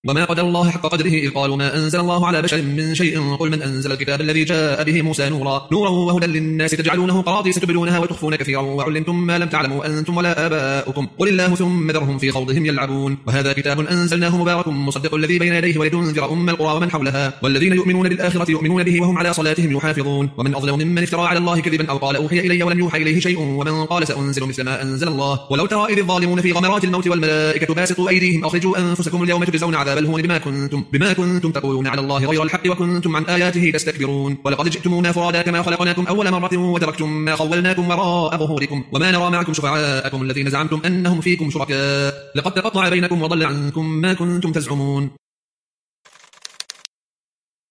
وما قدر الله حق قدره إذ قالوا ما أنزل الله على بشر من شيء قل من أنزل الكتاب الذي جاء به موسى نورا وهدى للناس تجعلونه قراطيس تبدونها وتخفون كثيرا وعلمتم ما لم تعلموا أنتم ولا آباؤكم قل الله ثم ذرهم في خوضهم يلعبون وهذا كتاب أنزلناه مبارك مصدق الذي بين يديه ولتنذر أم القرى ومن حولها والذين يؤمنون بالآخرة يؤمنون به وهم على صلاتهم يحافظون ومن أظلم ممن افترى على الله كذبا أو قال أوحي إلي ولم يوحى إليه شيء ومن قال سأنزل مثل ما أنزل الله ولو ترى إذ الظالمون في غمرات الموت والملائكة باسطوا أيديهم أخرجوا أنفسكم اليوم تجزون عذاب الهون بما كنتم تقولون على الله غير الحق وكنتم عن آياته تستكبرون ولقد جئتمونا فرادا كما خلقناكم أول مرة وتركتم ما خولناكم وراء ظهوركم وما نرى معكم شفعاءكم الذين زعمتم أنهم فيكم شركاء لقد تقطع بينكم وضل عنكم ما كنتم تزعمون